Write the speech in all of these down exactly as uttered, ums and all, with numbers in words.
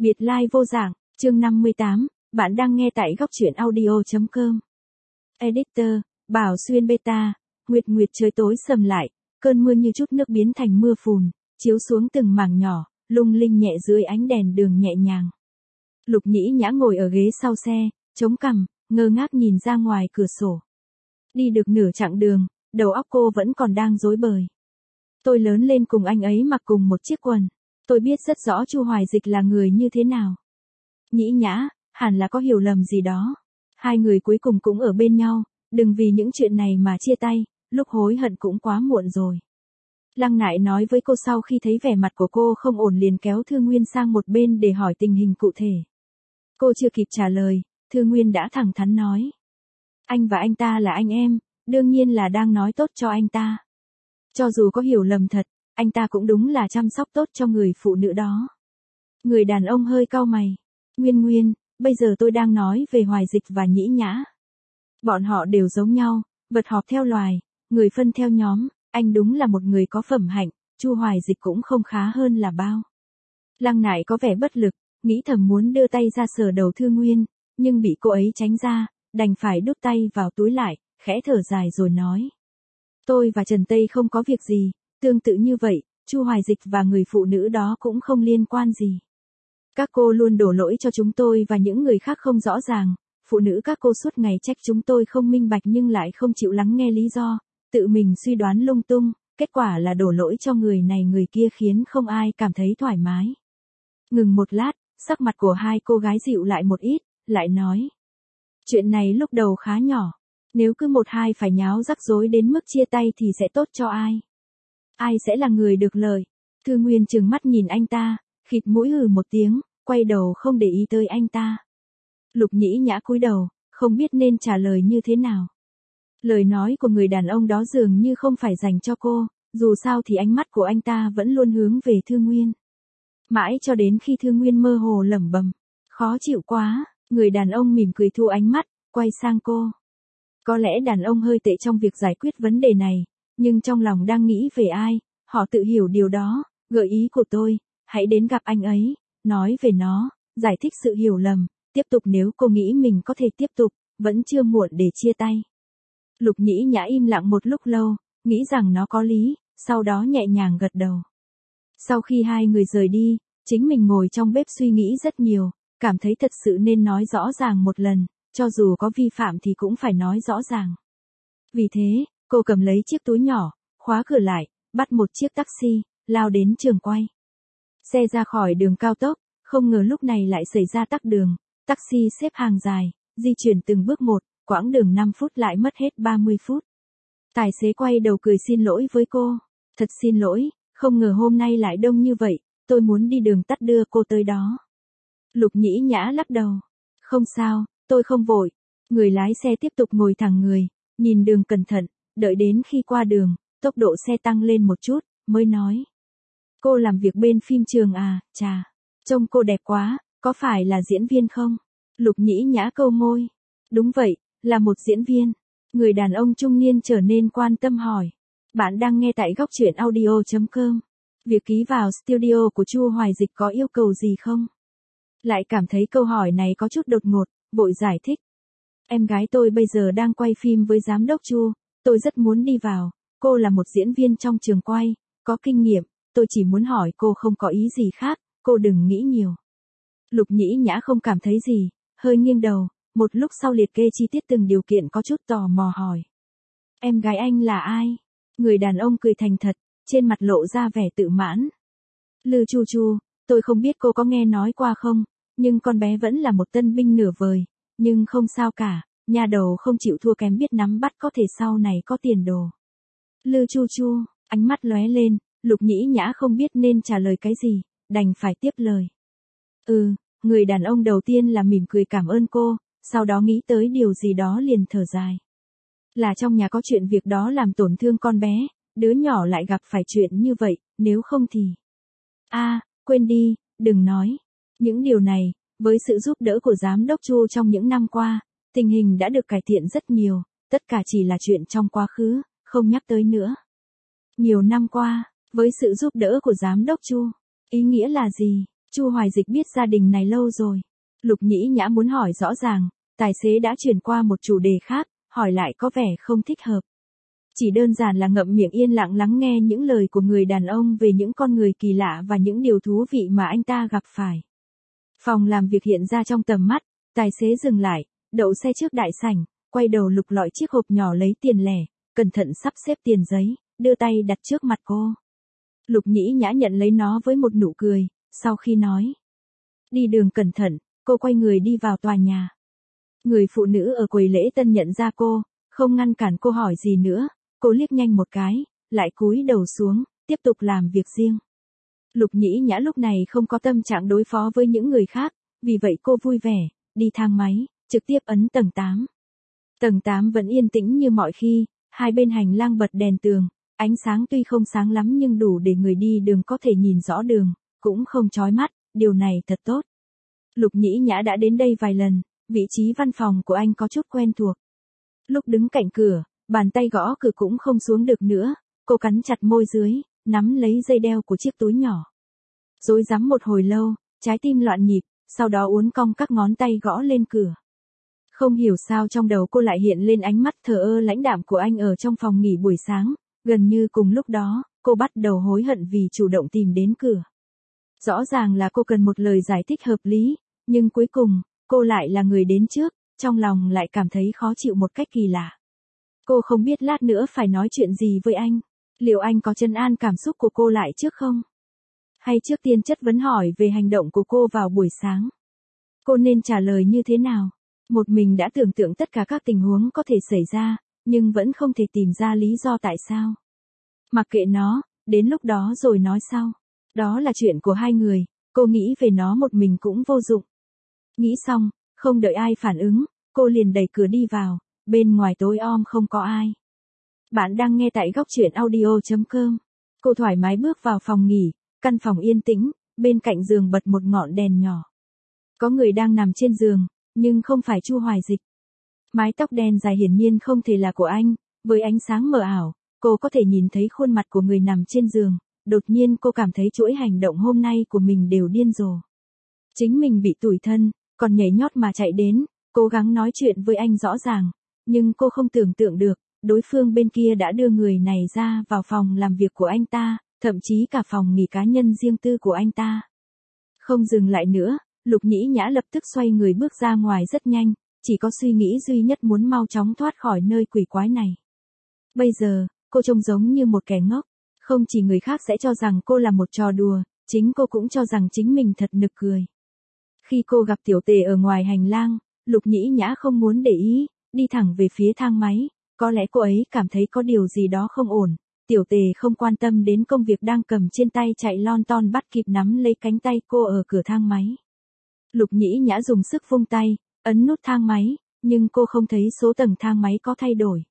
Biệt lai vô dạng, chương năm mươi tám, bạn đang nghe tại góc truyện audio.com. Editor, Bảo Xuyên Beta, Nguyệt Nguyệt trời tối sầm lại, cơn mưa như chút nước biến thành mưa phùn, chiếu xuống từng mảng nhỏ, lung linh nhẹ dưới ánh đèn đường nhẹ nhàng. Lục Nhĩ Nhã ngồi ở ghế sau xe, chống cằm, ngơ ngác nhìn ra ngoài cửa sổ. Đi được nửa chặng đường, đầu óc cô vẫn còn đang rối bời. Tôi lớn lên cùng anh ấy mặc cùng một chiếc quần. Tôi biết rất rõ Chu Hoài Dịch là người như thế nào. Nhĩ Nhã, hẳn là có hiểu lầm gì đó. Hai người cuối cùng cũng ở bên nhau, đừng vì những chuyện này mà chia tay, lúc hối hận cũng quá muộn rồi. Lăng Nại nói với cô sau khi thấy vẻ mặt của cô không ổn liền kéo Thư Nguyên sang một bên để hỏi tình hình cụ thể. Cô chưa kịp trả lời, Thư Nguyên đã thẳng thắn nói. Anh và anh ta là anh em, đương nhiên là đang nói tốt cho anh ta. Cho dù có hiểu lầm thật, anh ta cũng đúng là chăm sóc tốt cho người phụ nữ đó. Người đàn ông hơi cau mày. Nguyên Nguyên, bây giờ tôi đang nói về Hoài Dịch và Nhĩ Nhã. Bọn họ đều giống nhau, vật họp theo loài, người phân theo nhóm, anh đúng là một người có phẩm hạnh, Chu Hoài Dịch cũng không khá hơn là bao. Lăng Nại có vẻ bất lực, nghĩ thầm muốn đưa tay ra sờ đầu Thư Nguyên, nhưng bị cô ấy tránh ra, đành phải đút tay vào túi lại, khẽ thở dài rồi nói. Tôi và Trần Tây không có việc gì, tương tự như vậy, Chu Hoài Dịch và người phụ nữ đó cũng không liên quan gì. Các cô luôn đổ lỗi cho chúng tôi và những người khác không rõ ràng, phụ nữ các cô suốt ngày trách chúng tôi không minh bạch nhưng lại không chịu lắng nghe lý do, tự mình suy đoán lung tung, kết quả là đổ lỗi cho người này người kia khiến không ai cảm thấy thoải mái. Ngừng một lát, sắc mặt của hai cô gái dịu lại một ít, lại nói. Chuyện này lúc đầu khá nhỏ, nếu cứ một hai phải nháo rắc rối đến mức chia tay thì sẽ tốt cho ai? Ai sẽ là người được lợi? Thư Nguyên trừng mắt nhìn anh ta, khịt mũi hừ một tiếng, quay đầu không để ý tới anh ta. Lục Nhĩ Nhã cúi đầu, không biết nên trả lời như thế nào. Lời nói của người đàn ông đó dường như không phải dành cho cô, dù sao thì ánh mắt của anh ta vẫn luôn hướng về Thư Nguyên. Mãi cho đến khi Thư Nguyên mơ hồ lẩm bẩm, khó chịu quá, người đàn ông mỉm cười thu ánh mắt, quay sang cô. Có lẽ đàn ông hơi tệ trong việc giải quyết vấn đề này, nhưng trong lòng đang nghĩ về ai, họ tự hiểu điều đó, gợi ý của tôi, hãy đến gặp anh ấy, nói về nó, giải thích sự hiểu lầm, tiếp tục nếu cô nghĩ mình có thể tiếp tục, vẫn chưa muộn để chia tay. Lục Nhĩ Nhã im lặng một lúc lâu, nghĩ rằng nó có lý, sau đó nhẹ nhàng gật đầu. Sau khi hai người rời đi, chính mình ngồi trong bếp suy nghĩ rất nhiều, cảm thấy thật sự nên nói rõ ràng một lần, cho dù có vi phạm thì cũng phải nói rõ ràng. Vì thế, cô cầm lấy chiếc túi nhỏ, khóa cửa lại, bắt một chiếc taxi, lao đến trường quay. Xe ra khỏi đường cao tốc, không ngờ lúc này lại xảy ra tắc đường, taxi xếp hàng dài, di chuyển từng bước một, quãng đường năm phút lại mất hết ba mươi phút. Tài xế quay đầu cười xin lỗi với cô. Thật xin lỗi, không ngờ hôm nay lại đông như vậy, tôi muốn đi đường tắt đưa cô tới đó. Lục Nhĩ Nhã lắc đầu. Không sao, tôi không vội. Người lái xe tiếp tục ngồi thẳng người, nhìn đường cẩn thận, đợi đến khi qua đường, tốc độ xe tăng lên một chút, mới nói. Cô làm việc bên phim trường à, chà, trông cô đẹp quá, có phải là diễn viên không? Lục Nhĩ Nhã câu môi. Đúng vậy, là một diễn viên. Người đàn ông trung niên trở nên quan tâm hỏi. Bạn đang nghe tại góc truyện audio.com. Việc ký vào studio của Chu Hoài Dịch có yêu cầu gì không? Lại cảm thấy câu hỏi này có chút đột ngột, vội giải thích. Em gái tôi bây giờ đang quay phim với giám đốc Chu, tôi rất muốn đi vào, cô là một diễn viên trong trường quay, có kinh nghiệm, tôi chỉ muốn hỏi cô không có ý gì khác, cô đừng nghĩ nhiều. Lục Nhĩ Nhã không cảm thấy gì, hơi nghiêng đầu, một lúc sau liệt kê chi tiết từng điều kiện có chút tò mò hỏi. Em gái anh là ai? Người đàn ông cười thành thật, trên mặt lộ ra vẻ tự mãn. Lư Chu Chu, tôi không biết cô có nghe nói qua không, nhưng con bé vẫn là một tân binh nửa vời, nhưng không sao cả, nhà đầu không chịu thua kém biết nắm bắt có thể sau này có tiền đồ. Lư Chu Chu, ánh mắt lóe lên, Lục Nhĩ Nhã không biết nên trả lời cái gì, đành phải tiếp lời. Ừ, người đàn ông đầu tiên là mỉm cười cảm ơn cô, sau đó nghĩ tới điều gì đó liền thở dài. Là trong nhà có chuyện việc đó làm tổn thương con bé, đứa nhỏ lại gặp phải chuyện như vậy, nếu không thì... a à, quên đi, đừng nói. Những điều này, với sự giúp đỡ của giám đốc Chu trong những năm qua, tình hình đã được cải thiện rất nhiều, tất cả chỉ là chuyện trong quá khứ, không nhắc tới nữa. Nhiều năm qua, với sự giúp đỡ của giám đốc Chu, ý nghĩa là gì? Chu Hoài Dịch biết gia đình này lâu rồi. Lục Nhĩ Nhã muốn hỏi rõ ràng, tài xế đã chuyển qua một chủ đề khác, hỏi lại có vẻ không thích hợp. Chỉ đơn giản là ngậm miệng yên lặng lắng nghe những lời của người đàn ông về những con người kỳ lạ và những điều thú vị mà anh ta gặp phải. Phòng làm việc hiện ra trong tầm mắt, tài xế dừng lại, đậu xe trước đại sảnh, quay đầu lục lọi chiếc hộp nhỏ lấy tiền lẻ, cẩn thận sắp xếp tiền giấy, đưa tay đặt trước mặt cô. Lục Nhĩ Nhã nhận lấy nó với một nụ cười, sau khi nói. Đi đường cẩn thận, cô quay người đi vào tòa nhà. Người phụ nữ ở quầy lễ tân nhận ra cô, không ngăn cản cô hỏi gì nữa, cô liếc nhanh một cái, lại cúi đầu xuống, tiếp tục làm việc riêng. Lục Nhĩ Nhã lúc này không có tâm trạng đối phó với những người khác, vì vậy cô vui vẻ, đi thang máy, trực tiếp ấn tầng tám. Tầng tám vẫn yên tĩnh như mọi khi, hai bên hành lang bật đèn tường, ánh sáng tuy không sáng lắm nhưng đủ để người đi đường có thể nhìn rõ đường, cũng không chói mắt, điều này thật tốt. Lục Nhĩ Nhã đã đến đây vài lần, vị trí văn phòng của anh có chút quen thuộc. Lúc đứng cạnh cửa, bàn tay gõ cửa cũng không xuống được nữa, cô cắn chặt môi dưới, nắm lấy dây đeo của chiếc túi nhỏ. Rối rắm một hồi lâu, trái tim loạn nhịp, sau đó uốn cong các ngón tay gõ lên cửa. Không hiểu sao trong đầu cô lại hiện lên ánh mắt thờ ơ lãnh đạm của anh ở trong phòng nghỉ buổi sáng, gần như cùng lúc đó, cô bắt đầu hối hận vì chủ động tìm đến cửa. Rõ ràng là cô cần một lời giải thích hợp lý, nhưng cuối cùng, cô lại là người đến trước, trong lòng lại cảm thấy khó chịu một cách kỳ lạ. Cô không biết lát nữa phải nói chuyện gì với anh, liệu anh có trấn an cảm xúc của cô lại trước không? Hay trước tiên chất vấn hỏi về hành động của cô vào buổi sáng? Cô nên trả lời như thế nào? Một mình đã tưởng tượng tất cả các tình huống có thể xảy ra, nhưng vẫn không thể tìm ra lý do tại sao. Mặc kệ nó, đến lúc đó rồi nói sau. Đó là chuyện của hai người, cô nghĩ về nó một mình cũng vô dụng. Nghĩ xong, không đợi ai phản ứng, cô liền đẩy cửa đi vào, bên ngoài tối om không có ai. Bạn đang nghe tại góc truyện audio chấm com. Cô thoải mái bước vào phòng nghỉ, căn phòng yên tĩnh, bên cạnh giường bật một ngọn đèn nhỏ. Có người đang nằm trên giường, nhưng không phải Chu Hoài Dịch. Mái tóc đen dài hiển nhiên không thể là của anh, với ánh sáng mờ ảo, cô có thể nhìn thấy khuôn mặt của người nằm trên giường, đột nhiên cô cảm thấy chuỗi hành động hôm nay của mình đều điên rồ. Chính mình bị tủi thân, còn nhảy nhót mà chạy đến, cố gắng nói chuyện với anh rõ ràng, nhưng cô không tưởng tượng được, đối phương bên kia đã đưa người này ra vào phòng làm việc của anh ta, thậm chí cả phòng nghỉ cá nhân riêng tư của anh ta. Không dừng lại nữa, Lục Nhĩ Nhã lập tức xoay người bước ra ngoài rất nhanh, chỉ có suy nghĩ duy nhất muốn mau chóng thoát khỏi nơi quỷ quái này. Bây giờ, cô trông giống như một kẻ ngốc, không chỉ người khác sẽ cho rằng cô là một trò đùa, chính cô cũng cho rằng chính mình thật nực cười. Khi cô gặp Tiểu Tề ở ngoài hành lang, Lục Nhĩ Nhã không muốn để ý, đi thẳng về phía thang máy, có lẽ cô ấy cảm thấy có điều gì đó không ổn. Tiểu Tề không quan tâm đến công việc đang cầm trên tay chạy lon ton bắt kịp nắm lấy cánh tay cô ở cửa thang máy. Lục Nhĩ Nhã dùng sức vung tay, ấn nút thang máy, nhưng cô không thấy số tầng thang máy có thay đổi.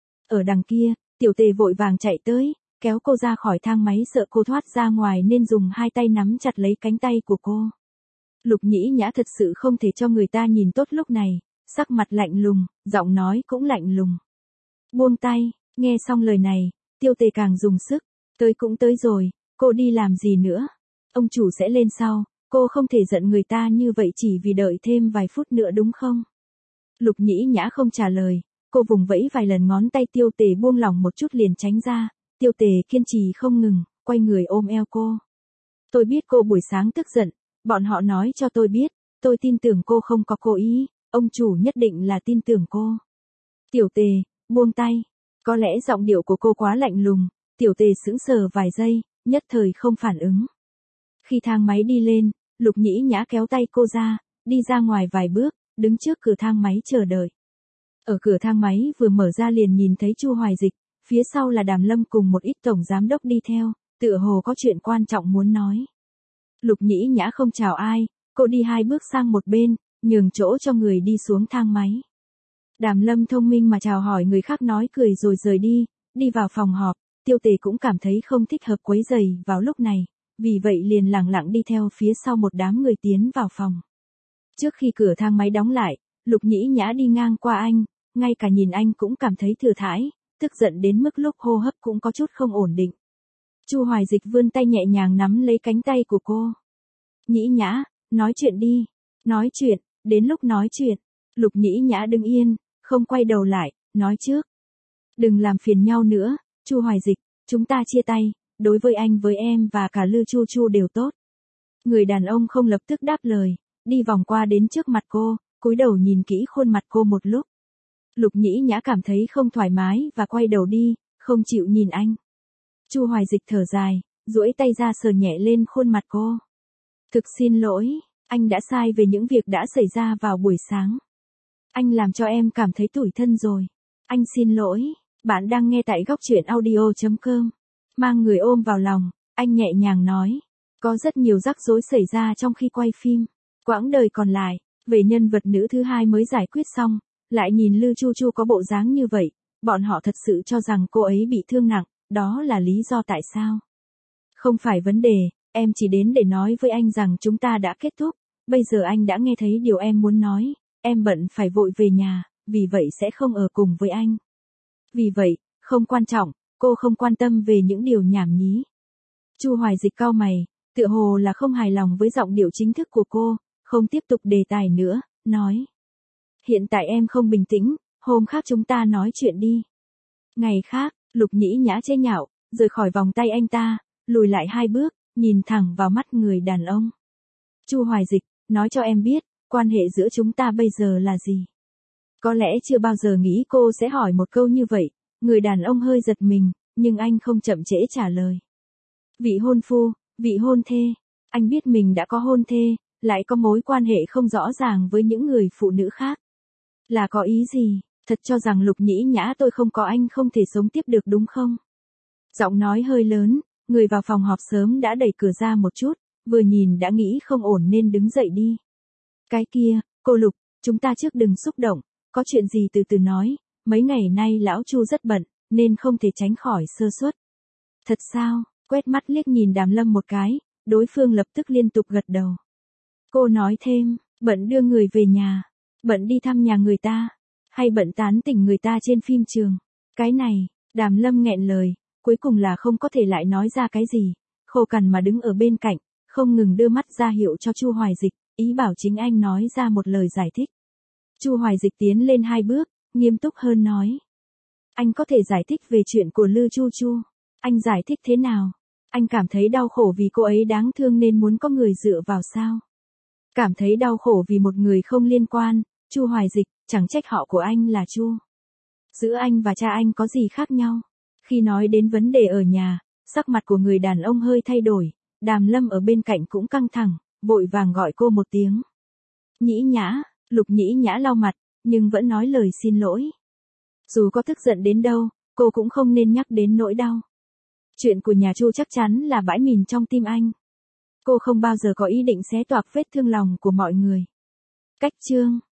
Ở đằng kia, Tiểu Tề vội vàng chạy tới, kéo cô ra khỏi thang máy sợ cô thoát ra ngoài nên dùng hai tay nắm chặt lấy cánh tay của cô. Lục Nhĩ Nhã thật sự không thể cho người ta nhìn tốt lúc này, sắc mặt lạnh lùng, giọng nói cũng lạnh lùng. Buông tay, nghe xong lời này, Tiêu Tề càng dùng sức, tới cũng tới rồi, cô đi làm gì nữa? Ông chủ sẽ lên sau, cô không thể giận người ta như vậy chỉ vì đợi thêm vài phút nữa đúng không? Lục Nhĩ Nhã không trả lời, cô vùng vẫy vài lần ngón tay Tiêu Tề buông lỏng một chút liền tránh ra, Tiêu Tề kiên trì không ngừng, quay người ôm eo cô. Tôi biết cô buổi sáng tức giận, bọn họ nói cho tôi biết, tôi tin tưởng cô không có cố ý, ông chủ nhất định là tin tưởng cô. Tiểu Tề, buông tay, có lẽ giọng điệu của cô quá lạnh lùng, Tiểu Tề sững sờ vài giây, nhất thời không phản ứng. Khi thang máy đi lên, Lục Nhĩ Nhã kéo tay cô ra, đi ra ngoài vài bước, đứng trước cửa thang máy chờ đợi. Ở cửa thang máy vừa mở ra liền nhìn thấy Chu Hoài Dịch, phía sau là Đàm Lâm cùng một ít tổng giám đốc đi theo, tựa hồ có chuyện quan trọng muốn nói. Lục Nhĩ Nhã không chào ai, cô đi hai bước sang một bên, nhường chỗ cho người đi xuống thang máy. Đàm Lâm thông minh mà chào hỏi người khác nói cười rồi rời đi, đi vào phòng họp, Tiêu Tề cũng cảm thấy không thích hợp quấy rầy vào lúc này, vì vậy liền lẳng lặng đi theo phía sau một đám người tiến vào phòng. Trước khi cửa thang máy đóng lại, Lục Nhĩ Nhã đi ngang qua anh, ngay cả nhìn anh cũng cảm thấy thừa thãi, tức giận đến mức lúc hô hấp cũng có chút không ổn định. Chu Hoài Dịch vươn tay nhẹ nhàng nắm lấy cánh tay của cô. Nhĩ Nhã, nói chuyện đi. Nói chuyện, đến lúc nói chuyện. Lục Nhĩ Nhã đứng yên, không quay đầu lại, nói trước. Đừng làm phiền nhau nữa, Chu Hoài Dịch, chúng ta chia tay, đối với anh với em và cả Lư Chu Chu đều tốt. Người đàn ông không lập tức đáp lời, đi vòng qua đến trước mặt cô, cúi đầu nhìn kỹ khuôn mặt cô một lúc. Lục Nhĩ Nhã cảm thấy không thoải mái và quay đầu đi, không chịu nhìn anh. Chu Hoài Dịch thở dài, duỗi tay ra sờ nhẹ lên khuôn mặt cô. Thực xin lỗi, anh đã sai về những việc đã xảy ra vào buổi sáng. Anh làm cho em cảm thấy tủi thân rồi. Anh xin lỗi. Bạn đang nghe tại góc truyện audio chấm com. Mang người ôm vào lòng, anh nhẹ nhàng nói. Có rất nhiều rắc rối xảy ra trong khi quay phim. Quãng đời còn lại, về nhân vật nữ thứ hai mới giải quyết xong, lại nhìn Lư Chu Chu có bộ dáng như vậy, bọn họ thật sự cho rằng cô ấy bị thương nặng, đó là lý do tại sao. Không phải vấn đề, em chỉ đến để nói với anh rằng chúng ta đã kết thúc, bây giờ anh đã nghe thấy điều em muốn nói, em bận phải vội về nhà, vì vậy sẽ không ở cùng với anh. Vì vậy, không quan trọng, cô không quan tâm về những điều nhảm nhí. Chu Hoài Dịch cau mày, tựa hồ là không hài lòng với giọng điệu chính thức của cô, không tiếp tục đề tài nữa, nói. Hiện tại em không bình tĩnh, hôm khác chúng ta nói chuyện đi. Ngày khác, Lục Nhĩ Nhã chế nhạo, rời khỏi vòng tay anh ta, lùi lại hai bước, nhìn thẳng vào mắt người đàn ông. Chu Hoài Dịch, nói cho em biết, quan hệ giữa chúng ta bây giờ là gì? Có lẽ chưa bao giờ nghĩ cô sẽ hỏi một câu như vậy, người đàn ông hơi giật mình, nhưng anh không chậm trễ trả lời. Vị hôn phu, vị hôn thê, anh biết mình đã có hôn thê, lại có mối quan hệ không rõ ràng với những người phụ nữ khác. Là có ý gì, thật cho rằng Lục Nhĩ Nhã tôi không có anh không thể sống tiếp được đúng không? Giọng nói hơi lớn, người vào phòng họp sớm đã đẩy cửa ra một chút, vừa nhìn đã nghĩ không ổn nên đứng dậy đi. Cái kia, cô Lục, chúng ta trước đừng xúc động, có chuyện gì từ từ nói, mấy ngày nay lão Chu rất bận, nên không thể tránh khỏi sơ suất. Thật sao, quét mắt liếc nhìn Đàm Lâm một cái, đối phương lập tức liên tục gật đầu. Cô nói thêm, bận đưa người về nhà, bận đi thăm nhà người ta, hay bận tán tỉnh người ta trên phim trường. Cái này, Đàm Lâm nghẹn lời, cuối cùng là không có thể lại nói ra cái gì, khô cằn mà đứng ở bên cạnh, không ngừng đưa mắt ra hiệu cho Chu Hoài Dịch, ý bảo chính anh nói ra một lời giải thích. Chu Hoài Dịch tiến lên hai bước, nghiêm túc hơn nói. Anh có thể giải thích về chuyện của Lư Chu Chu. Anh giải thích thế nào? Anh cảm thấy đau khổ vì cô ấy đáng thương nên muốn có người dựa vào sao? Cảm thấy đau khổ vì một người không liên quan, Chu Hoài Dịch, chẳng trách họ của anh là Chu. Giữa anh và cha anh có gì khác nhau? Khi nói đến vấn đề ở nhà, sắc mặt của người đàn ông hơi thay đổi, Đàm Lâm ở bên cạnh cũng căng thẳng, vội vàng gọi cô một tiếng. Nhĩ Nhã, Lục Nhĩ Nhã lau mặt, nhưng vẫn nói lời xin lỗi. Dù có tức giận đến đâu, cô cũng không nên nhắc đến nỗi đau. Chuyện của nhà Chu chắc chắn là bãi mìn trong tim anh. Cô không bao giờ có ý định xé toạc vết thương lòng của mọi người. Cách chương